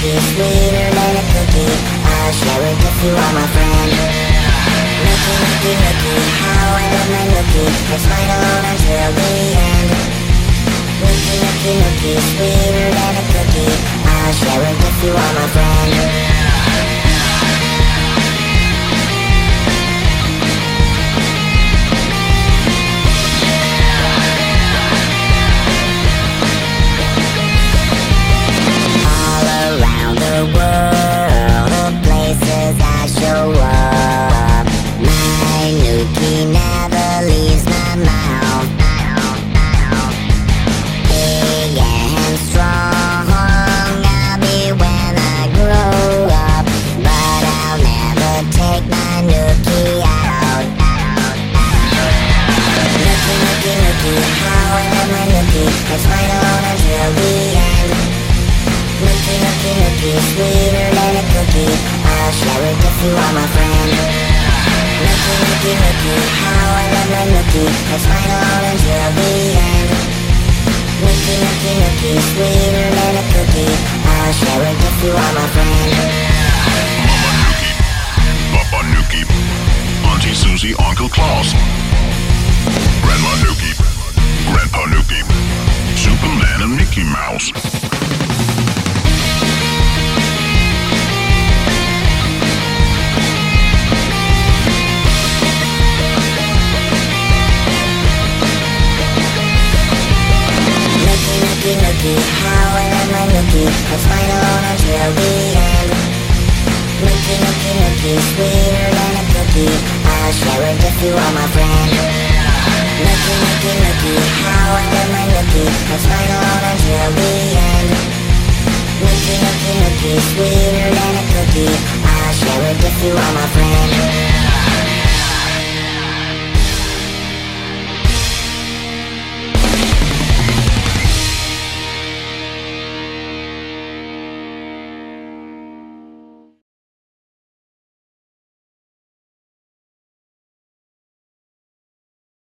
nookie, sweeter than a cookie. I'll share it if you are my friend. Nookie, nookie, nookie, how I love my nookie. It's mine alone until the end. Nookie, nookie, nookie, sweeter than a cookie. I'll share it if you are my friend. It's mine alone until the end. Nookie, nookie, nookie, sweeter than a cookie. I'll share it if you are my friend. Nookie, nookie, nookie, how I love my nookie. It's mine alone until the end. Nookie, nookie, nookie, sweeter than a cookie. I'll share it if you are my friend. Mama Nookie, Papa Nookie, Auntie Susie, Uncle Klaus, Grandma Nookie, Grandpa Nookie, Superman and Mickey Mouse. Nookie, nookie, nookie, how I love my nookie. It's mine alone until the end. Nookie, nookie, nookie, sweeter than a cookie. I'll share it if you are my friend. Nookie, nookie, nookie, how I love my nookie. It's mine alone until the end. Nookie, nookie, nookie, sweeter than a cookie. I'll share it if you are my friend.